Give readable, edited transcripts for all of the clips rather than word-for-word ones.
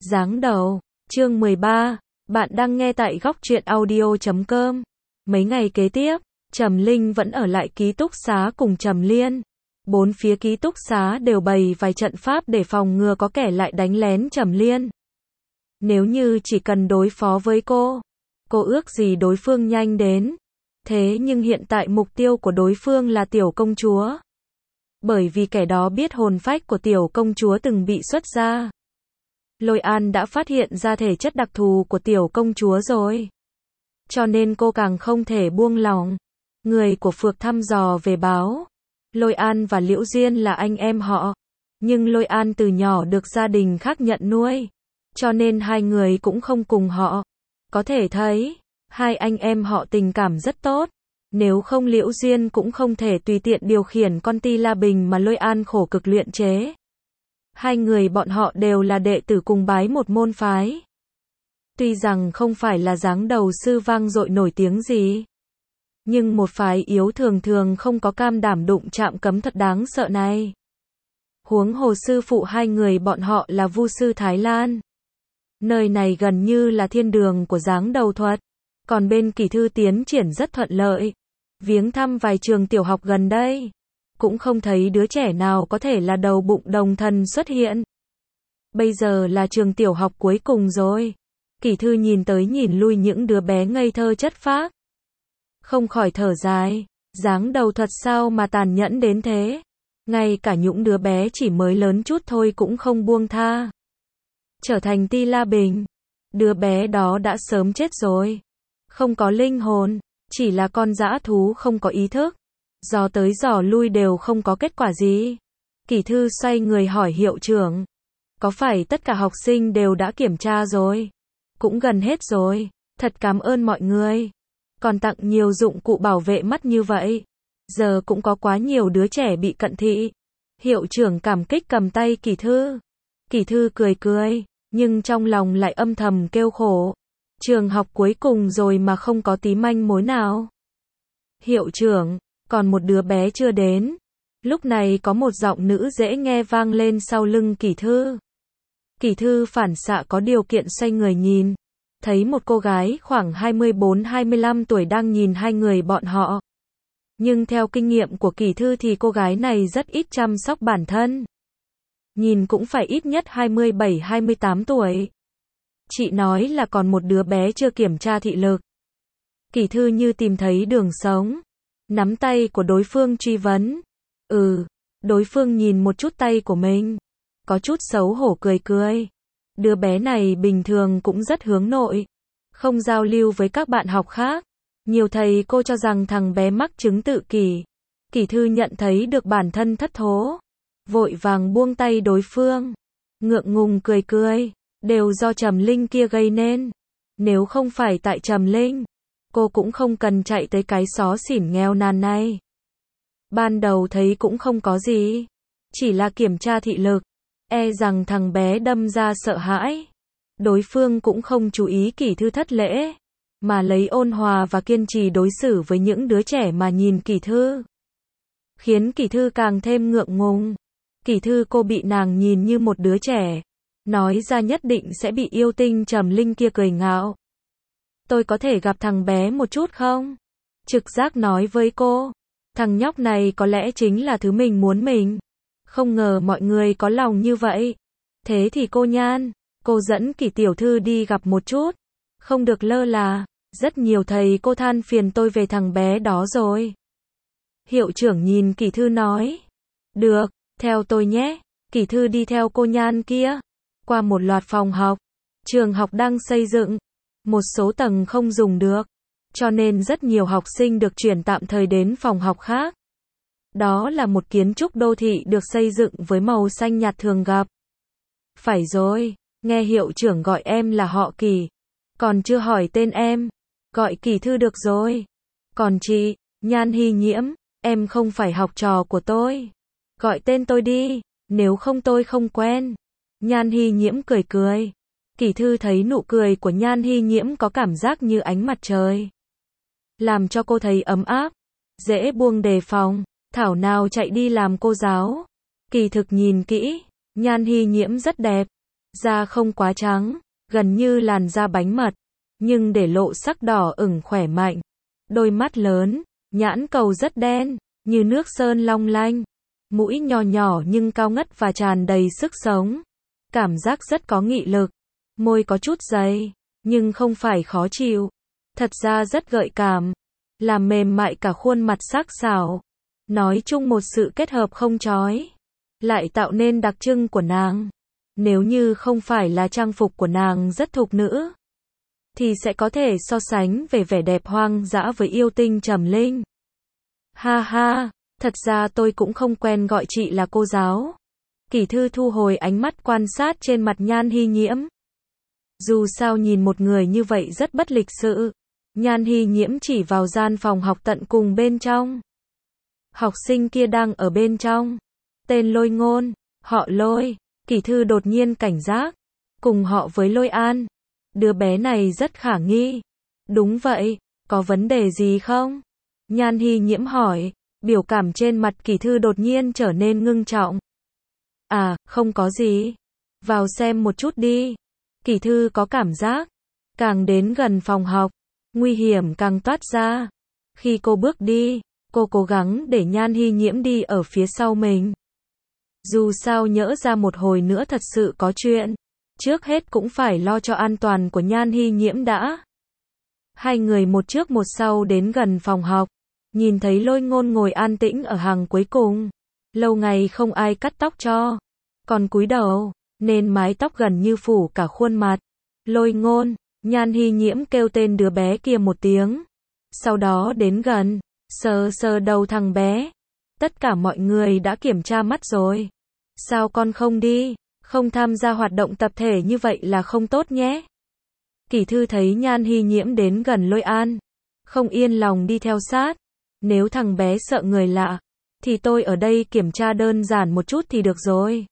Giáng đầu, chương 13, bạn đang nghe tại góc truyện audio.com. Mấy ngày kế tiếp, Trầm Linh vẫn ở lại ký túc xá cùng Trầm Liên. Bốn phía ký túc xá đều bày vài trận pháp để phòng ngừa có kẻ lại đánh lén Trầm Liên. Nếu như chỉ cần đối phó với cô ước gì đối phương nhanh đến. Thế nhưng hiện tại mục tiêu của đối phương là tiểu công chúa. Bởi vì kẻ đó biết hồn phách của tiểu công chúa từng bị xuất ra. Lôi An đã phát hiện ra thể chất đặc thù của tiểu công chúa rồi. Cho nên cô càng không thể buông lỏng. Người của Phược thăm dò về báo. Lôi An và Liễu Diên là anh em họ. Nhưng Lôi An từ nhỏ được gia đình khác nhận nuôi. Cho nên hai người cũng không cùng họ. Có thể thấy, hai anh em họ tình cảm rất tốt. Nếu không Liễu Diên cũng không thể tùy tiện điều khiển con Ti La Bình mà Lôi An khổ cực luyện chế. Hai người bọn họ đều là đệ tử cùng bái một môn phái. Tuy rằng không phải là dáng đầu sư vang dội nổi tiếng gì. Nhưng một phái yếu thường thường không có cam đảm đụng chạm cấm thuật đáng sợ này. Huống hồ sư phụ hai người bọn họ là Vu sư Thái Lan. Nơi này gần như là thiên đường của dáng đầu thuật. Còn bên Kỳ Thư tiến triển rất thuận lợi. Viếng thăm vài trường tiểu học gần đây. Cũng không thấy đứa trẻ nào có thể là đầu bụng đồng thần xuất hiện. Bây giờ là trường tiểu học cuối cùng rồi. Kỳ Thư nhìn tới nhìn lui những đứa bé ngây thơ chất phác. Không khỏi thở dài. Dáng đầu thuật sao mà tàn nhẫn đến thế. Ngay cả những đứa bé chỉ mới lớn chút thôi cũng không buông tha. Trở thành Ti La Bình. Đứa bé đó đã sớm chết rồi. Không có linh hồn. Chỉ là con dã thú không có ý thức. Dò tới dò lui đều không có kết quả gì. Kỳ Thư xoay người hỏi hiệu trưởng. Có phải tất cả học sinh đều đã kiểm tra rồi? Cũng gần hết rồi. Thật cảm ơn mọi người. Còn tặng nhiều dụng cụ bảo vệ mắt như vậy. Giờ cũng có quá nhiều đứa trẻ bị cận thị. Hiệu trưởng cảm kích cầm tay Kỳ Thư. Kỳ Thư cười cười. Nhưng trong lòng lại âm thầm kêu khổ. Trường học cuối cùng rồi mà không có tí manh mối nào. Hiệu trưởng, còn một đứa bé chưa đến. Lúc này có một giọng nữ dễ nghe vang lên sau lưng Kỳ Thư. Kỳ Thư phản xạ có điều kiện xoay người nhìn. Thấy một cô gái khoảng 24-25 tuổi đang nhìn hai người bọn họ. Nhưng theo kinh nghiệm của Kỳ Thư thì cô gái này rất ít chăm sóc bản thân. Nhìn cũng phải ít nhất 27-28 tuổi. Chị nói là còn một đứa bé chưa kiểm tra thị lực. Kỳ Thư như tìm thấy đường sống. Nắm tay của đối phương truy vấn. Đối phương nhìn một chút tay của mình. Có chút xấu hổ cười cười. Đứa bé này bình thường cũng rất hướng nội. Không giao lưu với các bạn học khác. Nhiều thầy cô cho rằng thằng bé mắc chứng tự kỷ. Kỳ Thư nhận thấy được bản thân thất thố. Vội vàng buông tay đối phương. Ngượng ngùng cười cười. Đều do Trầm Linh kia gây nên. Nếu không phải tại Trầm Linh, cô cũng không cần chạy tới cái xó xỉn nghèo nàn này. Ban đầu thấy cũng không có gì. Chỉ là kiểm tra thị lực. E rằng thằng bé đâm ra sợ hãi. Đối phương cũng không chú ý Kỳ Thư thất lễ. Mà lấy ôn hòa và kiên trì đối xử với những đứa trẻ mà nhìn Kỳ Thư. Khiến Kỳ Thư càng thêm ngượng ngùng. Kỳ Thư cô bị nàng nhìn như một đứa trẻ. Nói ra nhất định sẽ bị yêu tinh Trầm Linh kia cười ngạo. Tôi có thể gặp thằng bé một chút không? Trực giác nói với cô. Thằng nhóc này có lẽ chính là thứ mình muốn mình. Không ngờ mọi người có lòng như vậy. Thế thì cô Nhan, cô dẫn Kỳ tiểu thư đi gặp một chút. Không được lơ là. Rất nhiều thầy cô than phiền tôi về thằng bé đó rồi. Hiệu trưởng nhìn Kỳ Thư nói. Được, theo tôi nhé. Kỳ Thư đi theo cô Nhan kia. Qua một loạt phòng học. Trường học đang xây dựng. Một số tầng không dùng được. Cho nên rất nhiều học sinh được chuyển tạm thời đến phòng học khác. Đó là một kiến trúc đô thị được xây dựng với màu xanh nhạt thường gặp. Phải rồi, nghe hiệu trưởng gọi em là họ Kỳ. Còn chưa hỏi tên em. Gọi Kỳ Thư được rồi. Còn chị, Nhan Hy Nhiễm, em không phải học trò của tôi. Gọi tên tôi đi, nếu không tôi không quen. Nhan Hy Nhiễm cười cười. Kỳ Thư thấy nụ cười của Nhan Hy Nhiễm có cảm giác như ánh mặt trời. Làm cho cô thấy ấm áp. Dễ buông đề phòng. Thảo nào chạy đi làm cô giáo. Kỳ thực nhìn kỹ. Nhan Hy Nhiễm rất đẹp. Da không quá trắng, gần như làn da bánh mật, nhưng để lộ sắc đỏ ửng khỏe mạnh. Đôi mắt lớn, nhãn cầu rất đen, như nước sơn long lanh. Mũi nhỏ nhỏ nhưng cao ngất và tràn đầy sức sống. Cảm giác rất có nghị lực. Môi có chút dày, nhưng không phải khó chịu. Thật ra rất gợi cảm, làm mềm mại cả khuôn mặt sắc sảo. Nói chung một sự kết hợp không chói, lại tạo nên đặc trưng của nàng. Nếu như không phải là trang phục của nàng rất thục nữ, thì sẽ có thể so sánh về vẻ đẹp hoang dã với yêu tinh Trầm Linh. Ha ha, thật ra tôi cũng không quen gọi chị là cô giáo. Kỷ Thư thu hồi ánh mắt quan sát trên mặt Nhan Hi Nhiễm. Dù sao nhìn một người như vậy rất bất lịch sự. Nhan Hi Nhiễm chỉ vào gian phòng học tận cùng bên trong. Học sinh kia đang ở bên trong. Tên Lôi Ngôn, họ Lôi. Kỷ Thư đột nhiên cảnh giác. Cùng họ với Lôi An. Đứa bé này rất khả nghi. Đúng vậy, có vấn đề gì không? Nhan Hi Nhiễm hỏi. Biểu cảm trên mặt Kỷ Thư đột nhiên trở nên ngưng trọng. À, không có gì. Vào xem một chút đi. Kỷ Thư có cảm giác. Càng đến gần phòng học, nguy hiểm càng toát ra. Khi cô bước đi, cô cố gắng để Nhan Hi Nhiễm đi ở phía sau mình. Dù sao nhỡ ra một hồi nữa thật sự có chuyện, trước hết cũng phải lo cho an toàn của Nhan Hi Nhiễm đã. Hai người một trước một sau đến gần phòng học, nhìn thấy Lôi Ngôn ngồi an tĩnh ở hàng cuối cùng. Lâu ngày không ai cắt tóc cho, còn cúi đầu, nên mái tóc gần như phủ cả khuôn mặt. Lôi Ngôn, Nhan Hi Nhiễm kêu tên đứa bé kia một tiếng. Sau đó đến gần, sờ sờ đầu thằng bé. Tất cả mọi người đã kiểm tra mắt rồi. Sao con không đi, không tham gia hoạt động tập thể như vậy là không tốt nhé. Kỷ Thư thấy Nhan Hi Nhiễm đến gần Lôi An, không yên lòng đi theo sát. Nếu thằng bé sợ người lạ, thì tôi ở đây kiểm tra đơn giản một chút thì được rồi.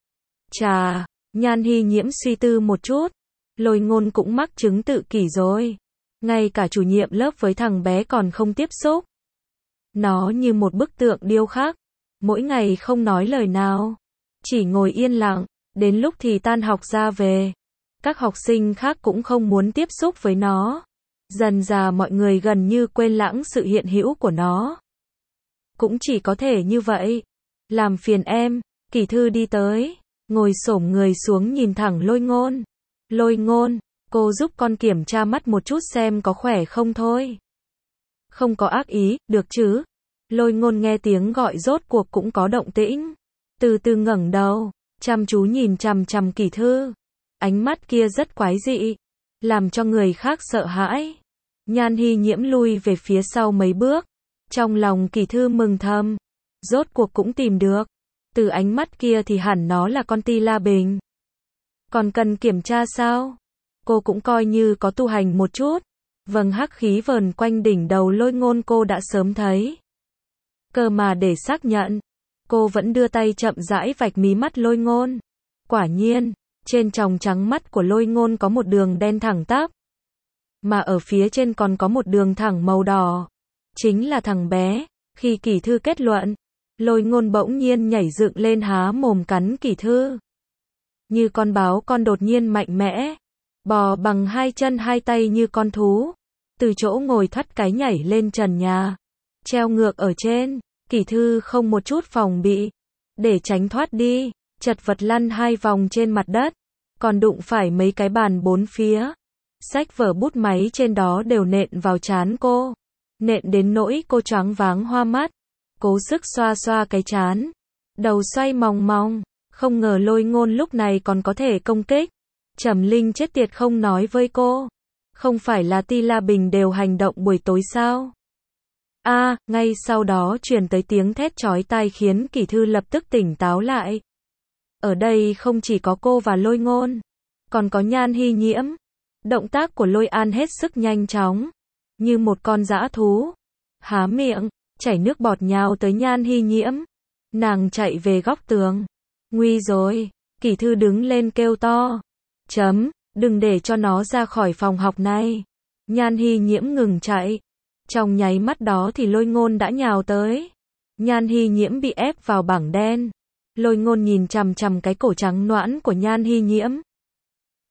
Chà, Nhan Hi Nhiễm suy tư một chút. Lôi Ngôn cũng mắc chứng tự kỷ rồi. Ngay cả chủ nhiệm lớp với thằng bé còn không tiếp xúc. Nó như một bức tượng điêu khắc. Mỗi ngày không nói lời nào. Chỉ ngồi yên lặng. Đến lúc thì tan học ra về. Các học sinh khác cũng không muốn tiếp xúc với nó. Dần dà mọi người gần như quên lãng sự hiện hữu của nó. Cũng chỉ có thể như vậy. Làm phiền em. Kỷ Thư đi tới, ngồi xổm người xuống nhìn thẳng Lôi Ngôn. Lôi Ngôn, cô giúp con kiểm tra mắt một chút xem có khỏe không thôi. Không có ác ý, được chứ? Lôi Ngôn nghe tiếng gọi rốt cuộc cũng có động tĩnh. Từ từ ngẩng đầu, chăm chú nhìn chằm chằm Kỷ Thư. Ánh mắt kia rất quái dị, làm cho người khác sợ hãi. Nhan Hi Nhiễm lui về phía sau mấy bước. Trong lòng Kỷ Thư mừng thầm. Rốt cuộc cũng tìm được. Từ ánh mắt kia thì hẳn nó là con Ti La Bình. Còn cần kiểm tra sao? Cô cũng coi như có tu hành một chút. Vầng hắc khí vờn quanh đỉnh đầu Lôi Ngôn cô đã sớm thấy. Cơ mà để xác nhận, cô vẫn đưa tay chậm rãi vạch mí mắt Lôi Ngôn. Quả nhiên, trên tròng trắng mắt của Lôi Ngôn có một đường đen thẳng tắp. Mà ở phía trên còn có một đường thẳng màu đỏ. Chính là thằng bé. Khi Kỷ Thư kết luận, Lôi Ngôn bỗng nhiên nhảy dựng lên há mồm cắn Kỷ Thư. Như con báo con đột nhiên mạnh mẽ. Bò bằng hai chân hai tay như con thú. Từ chỗ ngồi thoát cái nhảy lên trần nhà. Treo ngược ở trên. Kỷ Thư không một chút phòng bị. Để tránh thoát đi. Chật vật lăn hai vòng trên mặt đất. Còn đụng phải mấy cái bàn bốn phía. Sách vở bút máy trên đó đều nện vào trán cô. Nện đến nỗi cô choáng váng hoa mắt. Cố sức xoa xoa cái trán. Đầu xoay mòng mòng. Không ngờ Lôi Ngôn lúc này còn có thể công kích. Trầm Linh chết tiệt không nói với cô. Không phải là Ti La Bình đều hành động buổi tối sao? Ngay sau đó truyền tới tiếng thét chói tai khiến Kỷ Thư lập tức tỉnh táo lại. Ở đây không chỉ có cô và Lôi Ngôn, còn có Nhan Hi Nhiễm. Động tác của Lôi An hết sức nhanh chóng, như một con dã thú. Há miệng, chảy nước bọt nhào tới Nhan Hi Nhiễm. Nàng chạy về góc tường. Nguy rồi, Kỷ Thư đứng lên kêu to. Đừng để cho nó ra khỏi phòng học này. Nhan Hi Nhiễm ngừng chạy. Trong nháy mắt đó thì Lôi Ngôn đã nhào tới. Nhan Hi Nhiễm bị ép vào bảng đen. Lôi Ngôn nhìn chằm chằm cái cổ trắng nõn của Nhan Hi Nhiễm.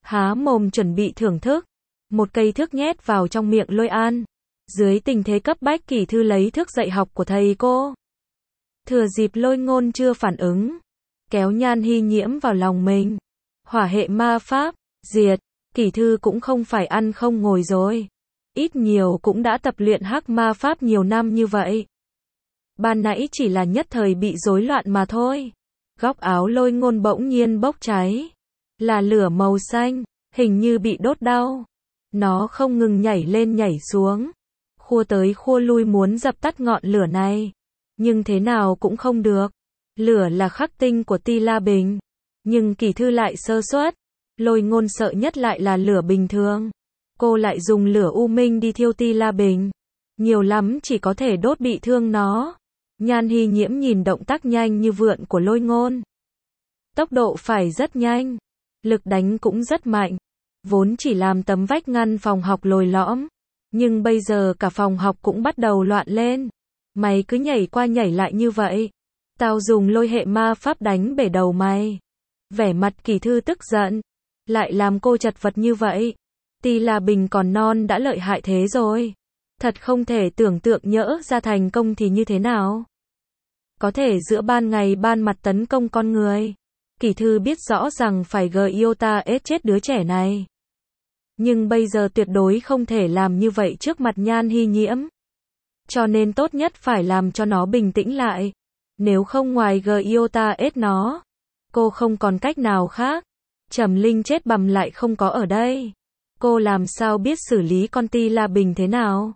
há mồm chuẩn bị thưởng thức. Một cây thước nhét vào trong miệng Lôi An. Dưới tình thế cấp bách Kỷ Thư lấy thước dạy học của thầy cô. Thừa dịp Lôi Ngôn chưa phản ứng, kéo Nhan Hy Nhiễm vào lòng mình. Hỏa hệ ma pháp, diệt, Kỷ Thư cũng không phải ăn không ngồi rồi. Ít nhiều cũng đã tập luyện hắc ma pháp nhiều năm như vậy. Ban nãy chỉ là nhất thời bị rối loạn mà thôi. Góc áo Lôi Ngôn bỗng nhiên bốc cháy. Là lửa màu xanh, hình như bị đốt đau. Nó không ngừng nhảy lên nhảy xuống. Khua tới khua lui muốn dập tắt ngọn lửa này. Nhưng thế nào cũng không được. Lửa là khắc tinh của Ti La Bình. Nhưng Kỷ Thư lại sơ suất. Lôi Ngôn sợ nhất lại là lửa bình thường. Cô lại dùng lửa u minh đi thiêu Ti La Bình. Nhiều lắm chỉ có thể đốt bị thương nó. Nhan Hy Nhiễm nhìn động tác nhanh như vượn của Lôi Ngôn. Tốc độ phải rất nhanh. Lực đánh cũng rất mạnh. Vốn chỉ làm tấm vách ngăn phòng học lồi lõm. Nhưng bây giờ cả phòng học cũng bắt đầu loạn lên. Mày cứ nhảy qua nhảy lại như vậy. Tao dùng lôi hệ ma pháp đánh bể đầu mày. Vẻ mặt Kỷ Thư tức giận. Lại làm cô chật vật như vậy. Ti La Bình còn non đã lợi hại thế rồi. Thật không thể tưởng tượng nhỡ ra thành công thì như thế nào. Có thể giữa ban ngày ban mặt tấn công con người. Kỷ Thư biết rõ rằng phải Giota ết chết đứa trẻ này. Nhưng bây giờ tuyệt đối không thể làm như vậy trước mặt Nhan Hy Nhiễm. Cho nên tốt nhất phải làm cho nó bình tĩnh lại. Nếu không ngoài Giota ết nó, cô không còn cách nào khác. Trầm Linh chết bầm lại không có ở đây. Cô làm sao biết xử lý con Ti La Bình thế nào?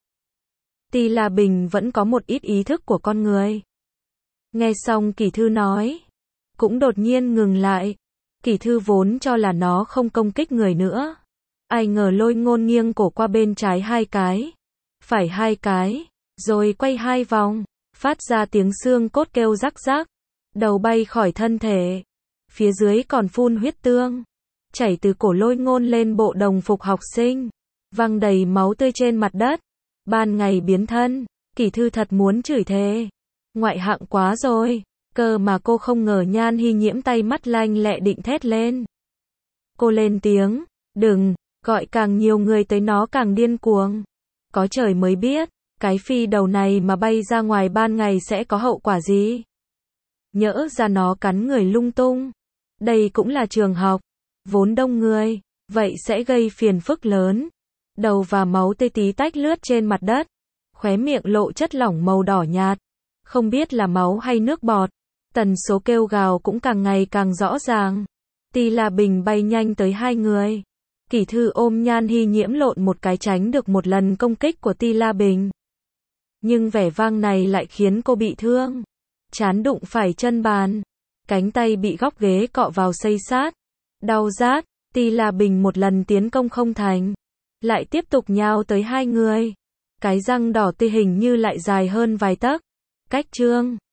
Ti La Bình vẫn có một ít ý thức của con người. Nghe xong Kỷ Thư nói, cũng đột nhiên ngừng lại. Kỷ Thư vốn cho là nó không công kích người nữa. Ai ngờ Lôi Ngôn nghiêng cổ qua bên trái 2 cái, phải 2 cái, rồi quay 2 vòng, phát ra tiếng xương cốt kêu rắc rắc, đầu bay khỏi thân thể. Phía dưới còn phun huyết tương, chảy từ cổ Lôi Ngôn lên bộ đồng phục học sinh, văng đầy máu tươi trên mặt đất. Ban ngày biến thân, Kỷ Thư thật muốn chửi thề. Ngoại hạng quá rồi, cơ mà cô không ngờ Nhan Hy Nhiễm tay mắt lanh lẹ định thét lên. Cô lên tiếng, đừng, gọi càng nhiều người tới nó càng điên cuồng. Có trời mới biết, cái phi đầu này mà bay ra ngoài ban ngày sẽ có hậu quả gì. Nhỡ ra nó cắn người lung tung. Đây cũng là trường học, vốn đông người, vậy sẽ gây phiền phức lớn. Đầu và máu tê tí tách lướt trên mặt đất. Khóe miệng lộ chất lỏng màu đỏ nhạt. Không biết là máu hay nước bọt. Tần số kêu gào cũng càng ngày càng rõ ràng. Ti La Bình bay nhanh tới 2 người. Kỷ Thư ôm Nhan Hy Nhiễm lộn một cái tránh được một lần công kích của Ti La Bình. Nhưng vẻ vang này lại khiến cô bị thương. Trán đụng phải chân bàn. Cánh tay bị góc ghế cọ vào xây sát. Đau rát. Ti La Bình một lần tiến công không thành. Lại tiếp tục nhào tới 2 người. Cái răng đỏ tươi hình như lại dài hơn vài tấc. Cách chương